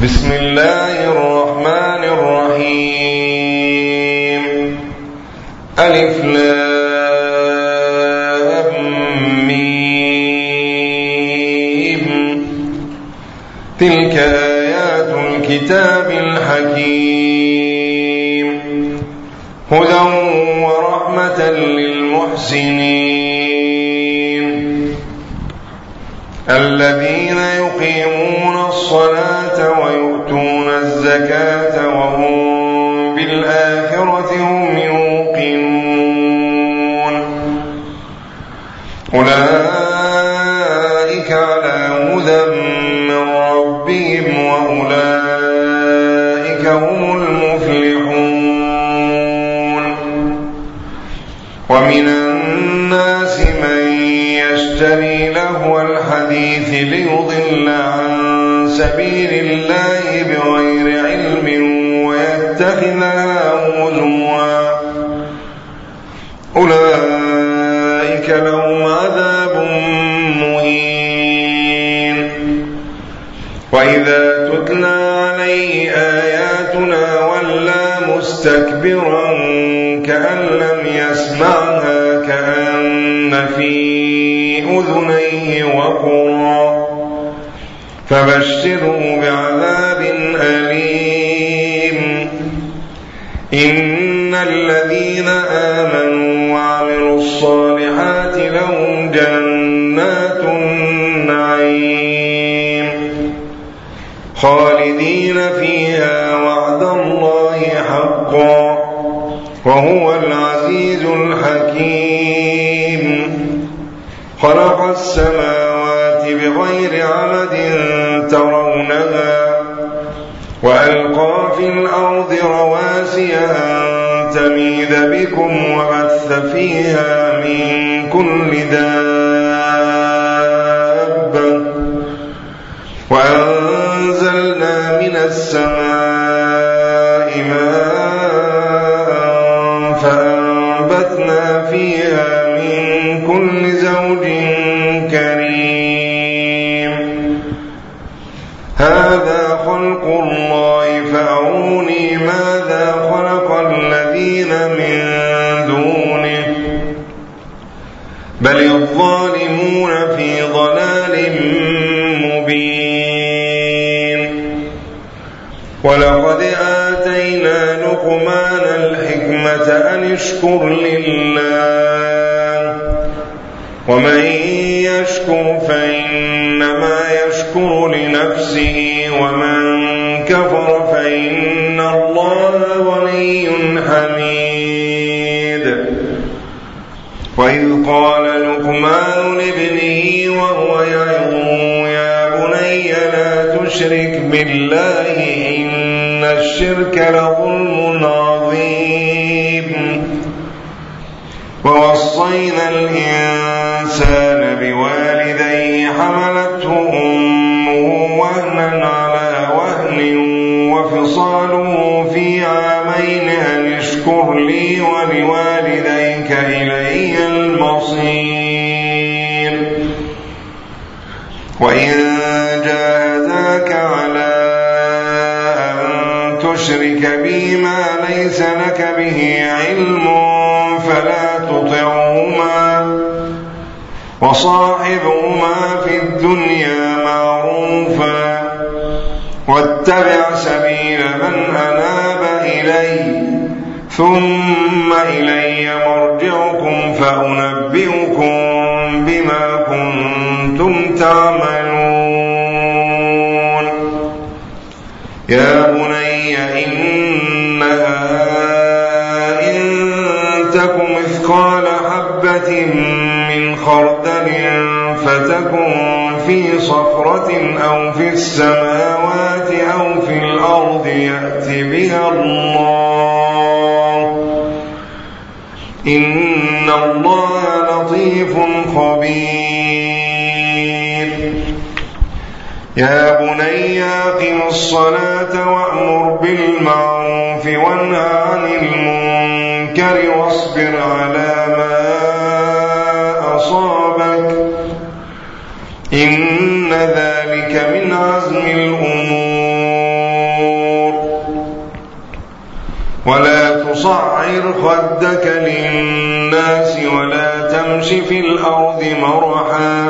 بسم الله الرحمن الرحيم. ألف لام ميم. تلك آيات الكتاب الحكيم هدى ورحمة للمحسنين الذين يقيمون الصلاة ويؤتون الزكاة وهم بالآخرة هم يوقنون أولئك على هدى من ربهم وأولئك هم المفلحون. ومن الناس من يشتري لهو الحديث ليضل عن سبيل الله بغير علم ويتخذها هزوا أولئك لهم عذاب مهين. وإذا تتلى عليه آياتنا ولى مستكبرا كأن لم يسمعها كأن في أذنيه وقرا فبشره بعذاب أليم. إن الذين آمنوا وعملوا الصالحات لهم جنات النعيم خالدين فيها وعد الله حقا وهو العزيز الحكيم. خلق السماوات بغير عمد ترونها وألقى في الأرض رواسي أن تميد بكم وبث فيها من كل دابة وأنزلنا من السماء ماء فأنبتنا فيها من كل زوج كريم. هذا خلق الله فأروني ماذا خلق الذين من دونه بل الظالمون في ضلال مبين. ولقد آتينا لقمان الحكمة أن اشكر لله ومن يشكر فإنما يشكر لنفسه ومن كفر فإن الله غني حميد. وإذ قال لقمان لابنه وهو يعظه يا بني لا تشرك بالله إن الشرك لظلم عظيم. ووصينا الإنسان بوالديه حملته أمه وهنا على وهن وفصاله في عامين أن اشكر لي ولوالديك إلي المصير. وإن جاهداك على أن تشرك بي ما ليس لك به علم فلا تطعهما وصاحبهما في الدنيا معروفا واتبع سبيل من أناب إلي ثم إلي مرجعكم فأنبئكم بما كنتم تعملون. يا بني إنها تك مثقال حبة من خردل فتكن في صخرة أو في السماوات أو في الأرض يأت بها الله إن الله لطيف خبير. يا بني أقم الصلاة وأمر بالمعروف وانه عن المنكر واصبر على ما أصابك إن ذلك من عزم الأمور. ولا تصعر خدك للناس ولا تمش في الأرض مرحا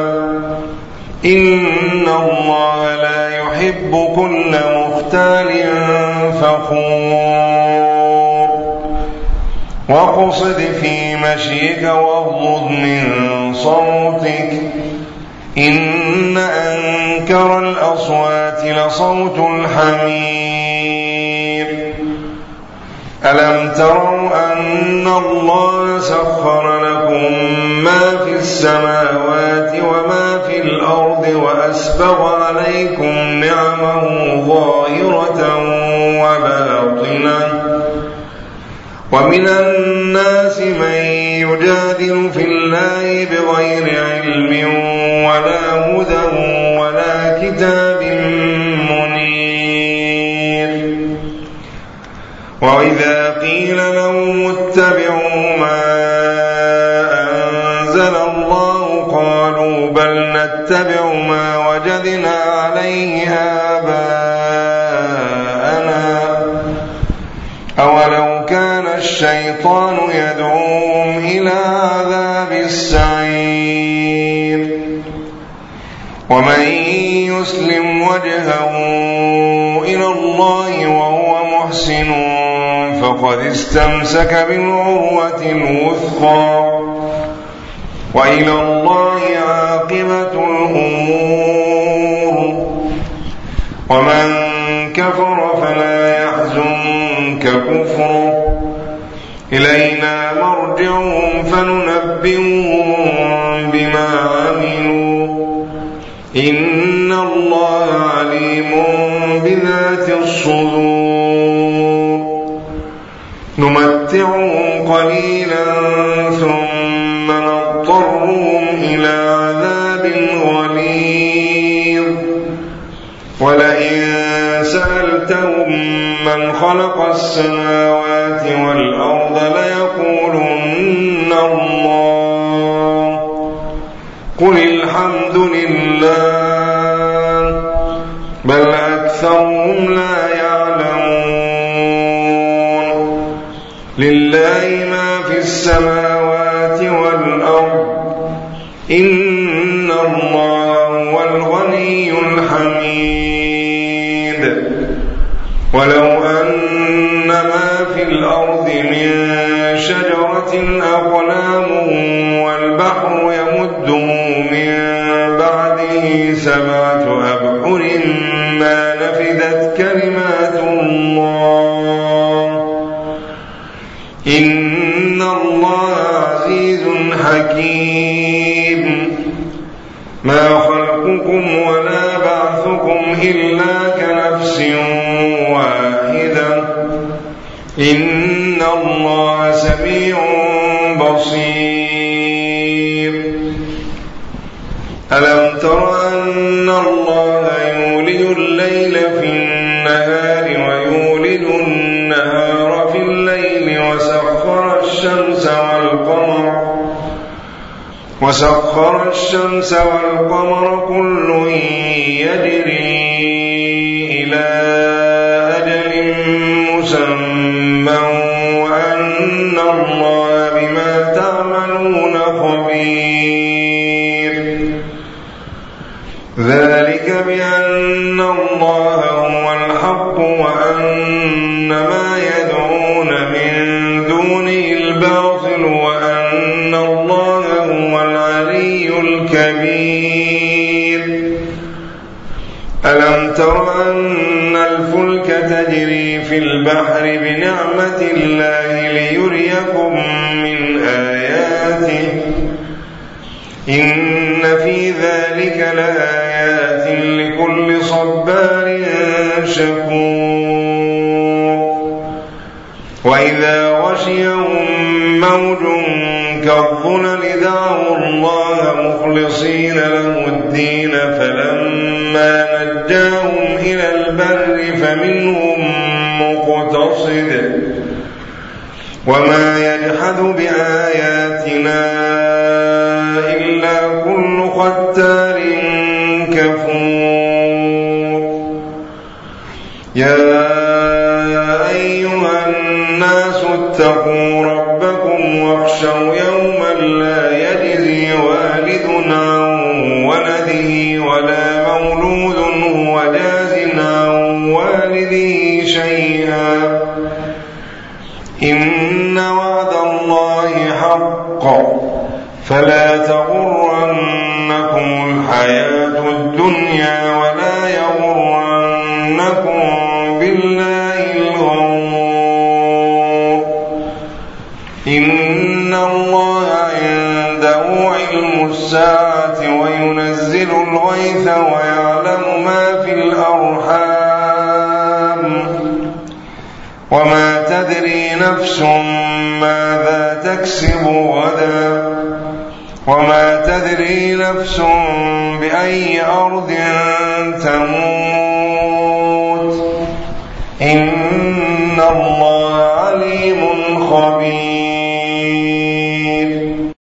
إن الله لا يحب كل مختال فخور واقصد في مشيك واغضض من صوتك إن أنكر الأصوات لصوت الحمير ألم تروا أن الله سخر لكم ما في السماوات وما في الأرض وأسبغ عليكم نعمه ظاهرة وباطنة ومن الناس من يجادل في الله بغير علم ولا هدى ولا كتاب منير وإذا قيل لهم اتبعوا ما أنزل الله قالوا بل نتبع ما وجدنا عليه آباءنا أولو كان الشيطان يدعوهم إلى عذاب السعير ومن يسلم وجهه إلى الله وهو محسن فقد استمسك بالعروة الوثقى وإلى الله عاقبة الأمور ومن كفر فلا يحزنك كفره إلينا مرجعهم فننبئهم بما عملوا إن الله عليم بذات الصدور نمتعهم قليلا ثم نضطرهم إلى عذاب غليظ ولئن سألتهم من خلق السماوات والأرض ليقولن الله قل الحمد لله بل أكثرهم لا يعلمون لله ما في السماوات والأرض إن الله هو الغني الحميد ولو أن ما في الأرض من شجرة أقلام والبحر يمده من بعده 7 أبحر ما نفدت كلمات الله إن الله عزيز حكيم ما خلقكم ولا بعثكم إلا كنفس واحدة إن الله سميع بصير ألم تر أن الله يولج الليل في النهار ويولج النهار في الليل وسخر الشمس والقمر كل يجري إلى أجل مسمى وأن الله بما تعملون خبير ذلك بأن الله هو الحق وأن ما يدعون من دونه الباطل وأن الله هو العلي الكبير ألم تر أن الفلك تجري في البحر بنعمة الله ليريكم من آياته إن في ذلك لآيات لكل صبار شكور وإذا غشيهم موج كالظلل دعوا الله مخلصين له الدين فلما نجاهم إلى البر فمنهم مقتصد وما يجحد بآياتنا إلا كل ختار كفور يا أيها الناس اتقوا ربكم واخشوا يوما لا يجزي والد عن ولده ولا مولود هو جاز عن والده شيئا إن وعد الله حق فلا تغرنكم الحياة الدنيا ولا يغرنكم بالله الغرور إن الله عنده علم الساعة وينزل الغيث ويعلم ما في الأرحام وما تدري نفس ماذا تكسب غدا وما تدري نفس بأي أرض تموت إن الله